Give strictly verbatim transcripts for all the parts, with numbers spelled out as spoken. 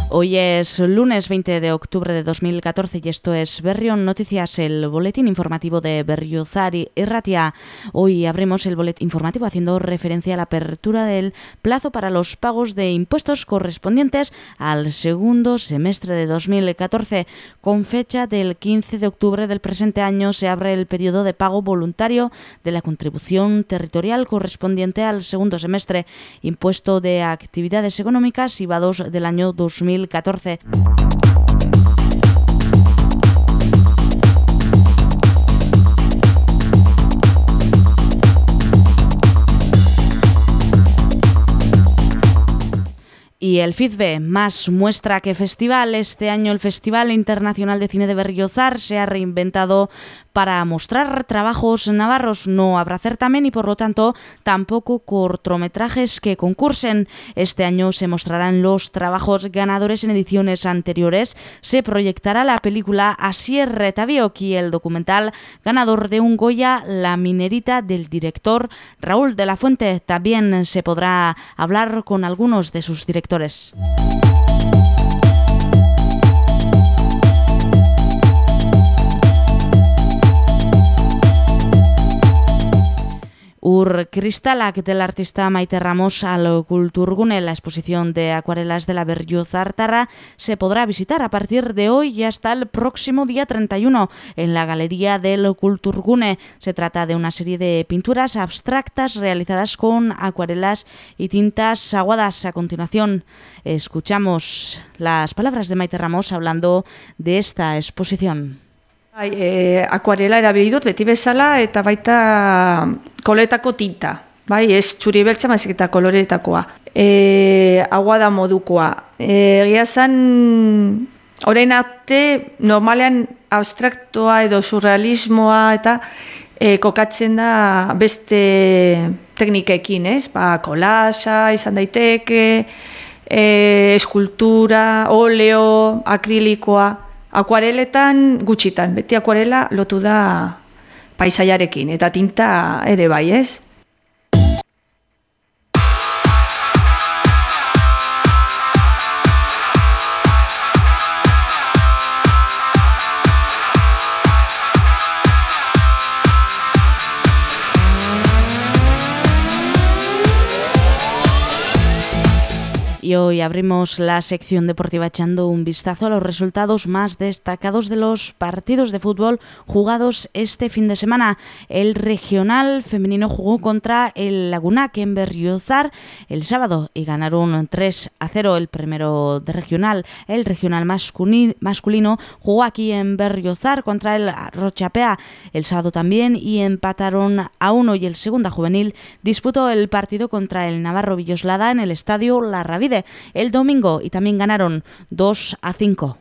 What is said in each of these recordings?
Hoy es lunes veinte de octubre de dos mil catorce y esto es Berrión Noticias, el boletín informativo de Berriozar y Ratia. Hoy abrimos el boletín informativo haciendo referencia a la apertura del plazo para los pagos de impuestos correspondientes al segundo semestre de dos mil catorce. Con fecha del quince de octubre del presente año se abre el periodo de pago voluntario de la contribución territorial correspondiente al segundo semestre, impuesto de actividades económicas I V A dos del año dos mil catorce. Y el F I Z B, más muestra que festival. Este año el Festival Internacional de Cine de Berriozar se ha reinventado para mostrar trabajos navarros. No habrá certamen y por lo tanto tampoco cortometrajes que concursen. Este año se mostrarán los trabajos ganadores en ediciones anteriores. Se proyectará la película Asier Retabiok y el documental ganador de un Goya, La minerita, del director Raúl de la Fuente. También se podrá hablar con algunos de sus directores. Ur Kristalak del artista Maite Ramos al Kulturgune. La exposición de acuarelas de la Berriozartarra se podrá visitar a partir de hoy y hasta el próximo día treinta y uno en la Galería del Kulturgune. Se trata de una serie de pinturas abstractas realizadas con acuarelas y tintas aguadas. A continuación escuchamos las palabras de Maite Ramos hablando de esta exposición. Bai, e, akuarela erabili dut beti bezala eta baita koloretako tinta. Bai, ez txuri beltza, baizik eta koloreetakoa. E, aguada modukoa. E, egia zan, orain arte normalean abstraktoa edo surrealismoa eta e, kokatzen da beste teknikekin, ez? Ba, kolasa, izan daiteke, e, eskultura, oleo, akrilikoa. Akuareletan gutxitan, beti akuarela lotu da paisaiarekin, eta tinta ere bai, ez? Y hoy abrimos la sección deportiva echando un vistazo a los resultados más destacados de los partidos de fútbol jugados este fin de semana. El regional femenino jugó contra el Lagunac en Berriozar el sábado y ganaron tres a cero. El primero de regional, el regional masculino, jugó aquí en Berriozar contra el Rochapea el sábado también y empataron a uno. Y el segunda juvenil disputó el partido contra el Navarro Villoslada en el estadio La Ravide el domingo y también ganaron dos a cinco.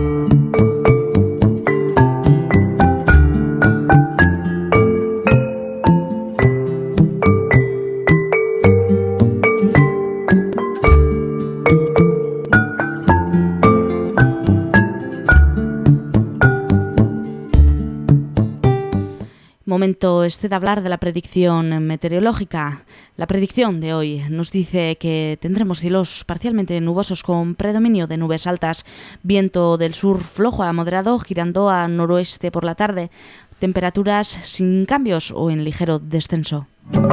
Momento este de hablar de la predicción meteorológica. La predicción de hoy nos dice que tendremos cielos parcialmente nubosos con predominio de nubes altas, viento del sur flojo a moderado girando a noroeste por la tarde, temperaturas sin cambios o en ligero descenso.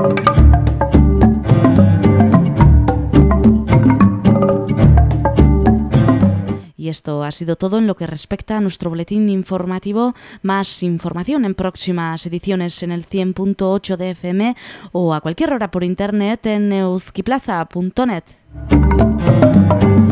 Y esto ha sido todo en lo que respecta a nuestro boletín informativo. Más información en próximas ediciones en el cien punto ocho de F M o a cualquier hora por internet en euskiplaza punto net.